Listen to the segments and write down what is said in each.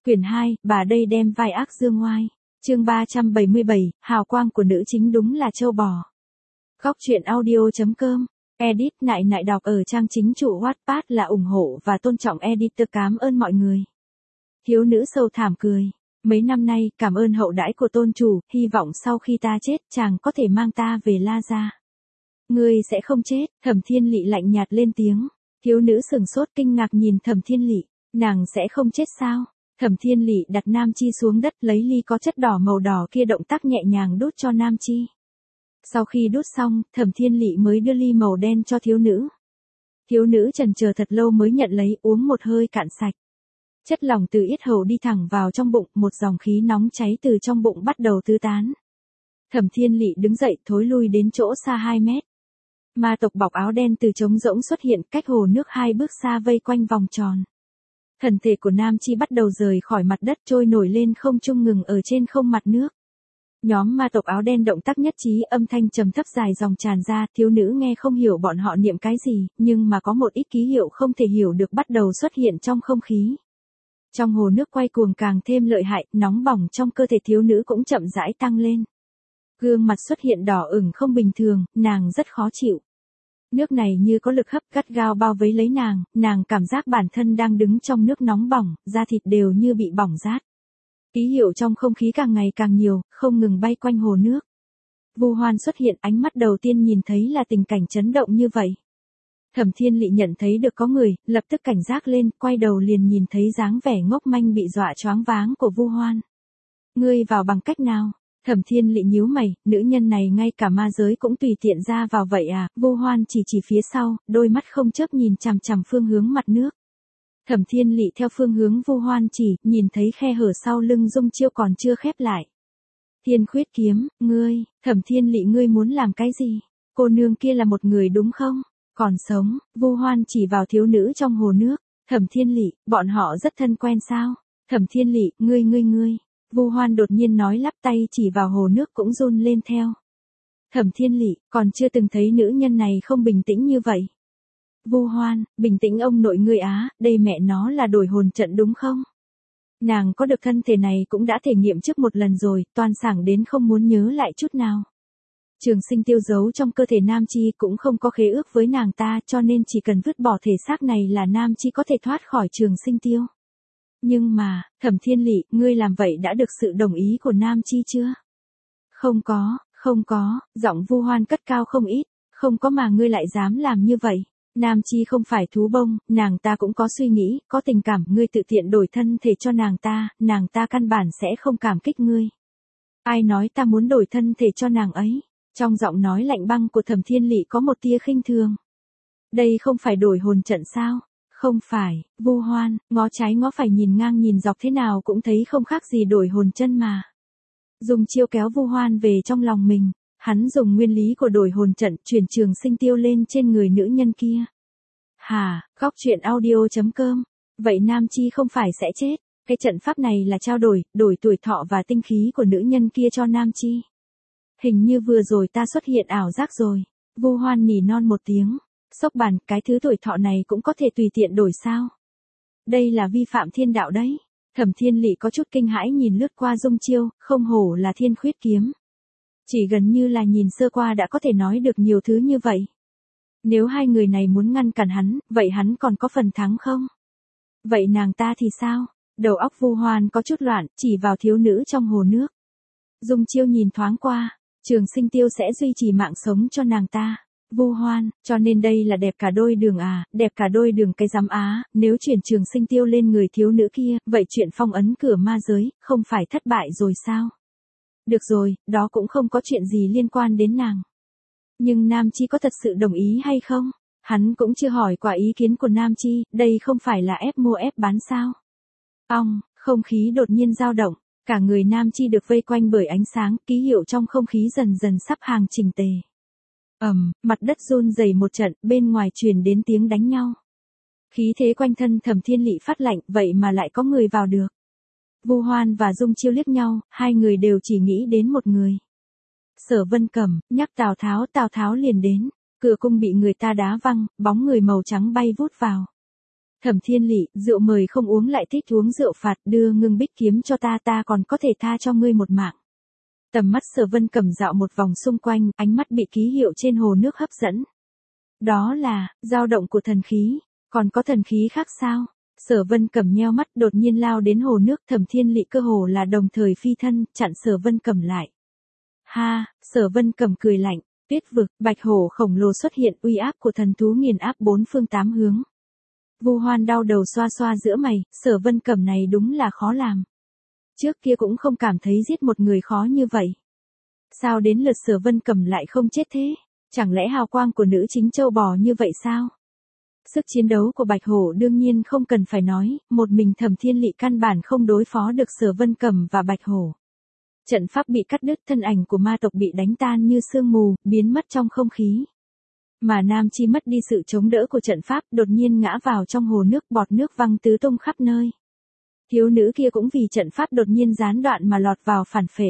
Quyển 2, bà đây đem vai ác dương ngoai. Chương 377, hào quang của nữ chính đúng là trâu bò. Góc truyện audio.com. Edit nại nại đọc ở trang chính chủ Wattpad là ủng hộ và tôn trọng editor, cảm ơn mọi người. Thiếu nữ sâu thảm cười. Mấy năm nay, cảm ơn hậu đãi của tôn chủ, hy vọng sau khi ta chết, chàng có thể mang ta về La Gia. Ngươi sẽ không chết, Thẩm Thiên Lị lạnh nhạt lên tiếng. Thiếu nữ sừng sốt kinh ngạc nhìn Thẩm Thiên Lị, nàng sẽ không chết sao? Thẩm Thiên Lị đặt Nam Chi xuống đất, lấy ly có chất đỏ màu đỏ kia động tác nhẹ nhàng đút cho Nam Chi. Sau khi đút xong, Thẩm Thiên Lị mới đưa ly màu đen cho thiếu nữ. Thiếu nữ chần chờ thật lâu mới nhận lấy, uống một hơi cạn sạch. Chất lỏng từ yết hầu đi thẳng vào trong bụng, một dòng khí nóng cháy từ trong bụng bắt đầu tứ tán. Thẩm Thiên Lị đứng dậy, thối lui đến chỗ xa 2 mét. Ma tộc bọc áo đen từ trống rỗng xuất hiện, cách hồ nước 2 bước xa vây quanh vòng tròn. Thân thể của Nam Chi bắt đầu rời khỏi mặt đất, trôi nổi lên không trung, ngừng ở trên không mặt nước. Nhóm ma tộc áo đen động tác nhất trí, âm thanh trầm thấp dài dòng tràn ra, thiếu nữ nghe không hiểu bọn họ niệm cái gì, nhưng mà có một ít ký hiệu không thể hiểu được bắt đầu xuất hiện trong không khí. Trong hồ nước quay cuồng càng thêm lợi hại, nóng bỏng trong cơ thể thiếu nữ cũng chậm rãi tăng lên. Gương mặt xuất hiện đỏ ửng không bình thường, nàng rất khó chịu. Nước này như có lực hấp gắt gao bao vây lấy nàng cảm giác bản thân đang đứng trong nước nóng bỏng, da thịt đều như bị bỏng rát. Ký hiệu trong không khí càng ngày càng nhiều, không ngừng bay quanh hồ nước. Vu Hoan xuất hiện, ánh mắt đầu tiên nhìn thấy là tình cảnh chấn động như vậy. Thẩm Thiên Lị nhận thấy được có người, lập tức cảnh giác lên, quay đầu liền nhìn thấy dáng vẻ ngốc manh bị dọa choáng váng của Vu Hoan. Ngươi vào bằng cách nào? Thẩm Thiên Lị nhíu mày, nữ nhân này ngay cả ma giới cũng tùy tiện ra vào vậy à? Vu Hoan chỉ phía sau, đôi mắt không chớp nhìn chằm chằm phương hướng mặt nước. Thẩm Thiên Lị theo phương hướng Vu Hoan chỉ, nhìn thấy khe hở sau lưng Dung Chiêu còn chưa khép lại. Thiên Khuyết Kiếm, ngươi, Thẩm Thiên Lị, ngươi muốn làm cái gì? Cô nương kia là một người đúng không? Còn sống? Vu Hoan chỉ vào thiếu nữ trong hồ nước. Thẩm Thiên Lị, bọn họ rất thân quen sao? Thẩm Thiên Lị, ngươi. Vu Hoan đột nhiên nói, lắp tay chỉ vào hồ nước cũng run lên theo. Thẩm Thiên Lị, còn chưa từng thấy nữ nhân này không bình tĩnh như vậy. Vu Hoan, bình tĩnh ông nội ngươi á, đây mẹ nó là đổi hồn trận đúng không? Nàng có được thân thể này cũng đã thể nghiệm trước một lần rồi, toan sảng đến không muốn nhớ lại chút nào. Trường Sinh Tiêu giấu trong cơ thể Nam Chi cũng không có khế ước với nàng ta, cho nên chỉ cần vứt bỏ thể xác này là Nam Chi có thể thoát khỏi Trường Sinh Tiêu. Nhưng mà, Thẩm Thiên Lị, ngươi làm vậy đã được sự đồng ý của Nam Chi chưa? Không có, giọng Vu Hoan cất cao không ít, không có mà ngươi lại dám làm như vậy. Nam Chi không phải thú bông, nàng ta cũng có suy nghĩ, có tình cảm, ngươi tự tiện đổi thân thể cho nàng ta căn bản sẽ không cảm kích ngươi. Ai nói ta muốn đổi thân thể cho nàng ấy? Trong giọng nói lạnh băng của Thẩm Thiên Lị có một tia khinh thường. Đây không phải đổi hồn trận sao? Không phải, Vu Hoan, ngó trái ngó phải nhìn ngang nhìn dọc thế nào cũng thấy không khác gì đổi hồn chân mà. Dung Chiêu kéo Vu Hoan về trong lòng mình, hắn dùng nguyên lý của đổi hồn trận chuyển Trường Sinh Tiêu lên trên người nữ nhân kia. Hả, góc truyện audio.com, vậy Nam Chi không phải sẽ chết, cái trận pháp này là trao đổi tuổi thọ và tinh khí của nữ nhân kia cho Nam Chi. Hình như vừa rồi ta xuất hiện ảo giác rồi. Vu Hoan nỉ non một tiếng. Sốc bàn, cái thứ tuổi thọ này cũng có thể tùy tiện đổi sao? Đây là vi phạm thiên đạo đấy. Thẩm Thiên Lị có chút kinh hãi nhìn lướt qua Dung Chiêu, không hổ là Thiên Khuyết Kiếm. Chỉ gần như là nhìn sơ qua đã có thể nói được nhiều thứ như vậy. Nếu hai người này muốn ngăn cản hắn, vậy hắn còn có phần thắng không? Vậy nàng ta thì sao? Đầu óc Vu Hoan có chút loạn, chỉ vào thiếu nữ trong hồ nước. Dung Chiêu nhìn thoáng qua, Trường Sinh Tiêu sẽ duy trì mạng sống cho nàng ta. Vu Hoan, cho nên đây là đẹp cả đôi đường à, đẹp cả đôi đường cái giám á, nếu chuyển Trường Sinh Tiêu lên người thiếu nữ kia, vậy chuyện phong ấn cửa ma giới, không phải thất bại rồi sao? Được rồi, đó cũng không có chuyện gì liên quan đến nàng. Nhưng Nam Chi có thật sự đồng ý hay không? Hắn cũng chưa hỏi qua ý kiến của Nam Chi, đây không phải là ép mua ép bán sao? Không khí đột nhiên dao động, cả người Nam Chi được vây quanh bởi ánh sáng, ký hiệu trong không khí dần dần sắp hàng chỉnh tề. Mặt đất run rẩy một trận, bên ngoài truyền đến tiếng đánh nhau. Khí thế quanh thân Thẩm Thiên Lị phát lạnh, vậy mà lại có người vào được. Vu Hoan và Dung Chiêu liếc nhau, hai người đều chỉ nghĩ đến một người. Sở Vân Cẩm, nhắc Tào Tháo liền đến, cửa cung bị người ta đá văng, bóng người màu trắng bay vút vào. Thẩm Thiên Lị, rượu mời không uống lại thích uống rượu phạt, đưa ngưng bích kiếm cho ta còn có thể tha cho ngươi một mạng. Tầm mắt Sở Vân Cẩm dạo một vòng xung quanh, ánh mắt bị ký hiệu trên hồ nước hấp dẫn. Đó là, dao động của thần khí, còn có thần khí khác sao? Sở Vân Cẩm nheo mắt đột nhiên lao đến hồ nước, Thẩm Thiên Lị cơ hồ là đồng thời phi thân, chặn Sở Vân Cẩm lại. Ha, Sở Vân Cẩm cười lạnh, tuyết vực, bạch hổ khổng lồ xuất hiện, uy áp của thần thú nghiền áp bốn phương tám hướng. Vu Hoan đau đầu xoa xoa giữa mày, Sở Vân Cẩm này đúng là khó làm. Trước kia cũng không cảm thấy giết một người khó như vậy. Sao đến lượt Sở Vân Cẩm lại không chết thế? Chẳng lẽ hào quang của nữ chính châu bò như vậy sao? Sức chiến đấu của Bạch Hổ đương nhiên không cần phải nói, một mình Thẩm Thiên Lị căn bản không đối phó được Sở Vân Cẩm và Bạch Hổ. Trận pháp bị cắt đứt, thân ảnh của ma tộc bị đánh tan như sương mù, biến mất trong không khí. Mà Nam Chi mất đi sự chống đỡ của trận pháp, đột nhiên ngã vào trong hồ nước, bọt nước văng tứ tung khắp nơi. Thiếu nữ kia cũng vì trận pháp đột nhiên gián đoạn mà lọt vào phản phệ.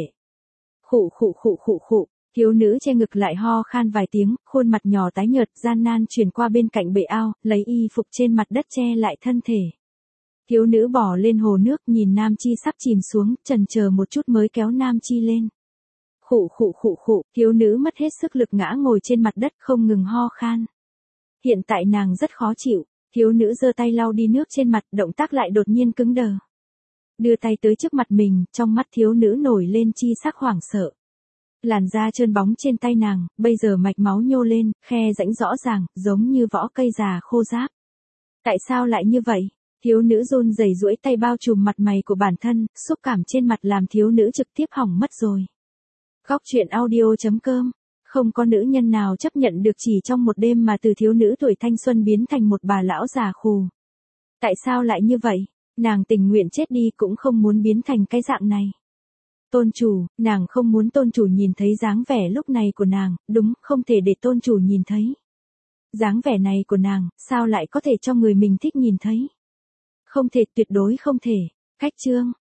Khụ khụ khụ khụ khụ, thiếu nữ che ngực lại ho khan vài tiếng, khuôn mặt nhỏ tái nhợt, gian nan chuyển qua bên cạnh bể ao, lấy y phục trên mặt đất che lại thân thể. Thiếu nữ bỏ lên hồ nước, nhìn Nam Chi sắp chìm xuống, chần chờ một chút mới kéo Nam Chi lên. Khụ khụ khụ khụ, thiếu nữ mất hết sức lực ngã ngồi trên mặt đất không ngừng ho khan. Hiện tại nàng rất khó chịu, thiếu nữ giơ tay lau đi nước trên mặt, động tác lại đột nhiên cứng đờ. Đưa tay tới trước mặt mình, trong mắt thiếu nữ nổi lên chi sắc hoảng sợ. Làn da trơn bóng trên tay nàng, bây giờ mạch máu nhô lên, khe rãnh rõ ràng, giống như vỏ cây già khô ráp. Tại sao lại như vậy? Thiếu nữ run rẩy duỗi tay bao trùm mặt mày của bản thân, xúc cảm trên mặt làm thiếu nữ trực tiếp hỏng mất rồi. Góc truyện audio.com. Không có nữ nhân nào chấp nhận được chỉ trong một đêm mà từ thiếu nữ tuổi thanh xuân biến thành một bà lão già khù. Tại sao lại như vậy? Nàng tình nguyện chết đi cũng không muốn biến thành cái dạng này. Tôn chủ, nàng không muốn tôn chủ nhìn thấy dáng vẻ lúc này của nàng, đúng, không thể để tôn chủ nhìn thấy. Dáng vẻ này của nàng, sao lại có thể cho người mình thích nhìn thấy? Không thể, tuyệt đối không thể. Cách chương.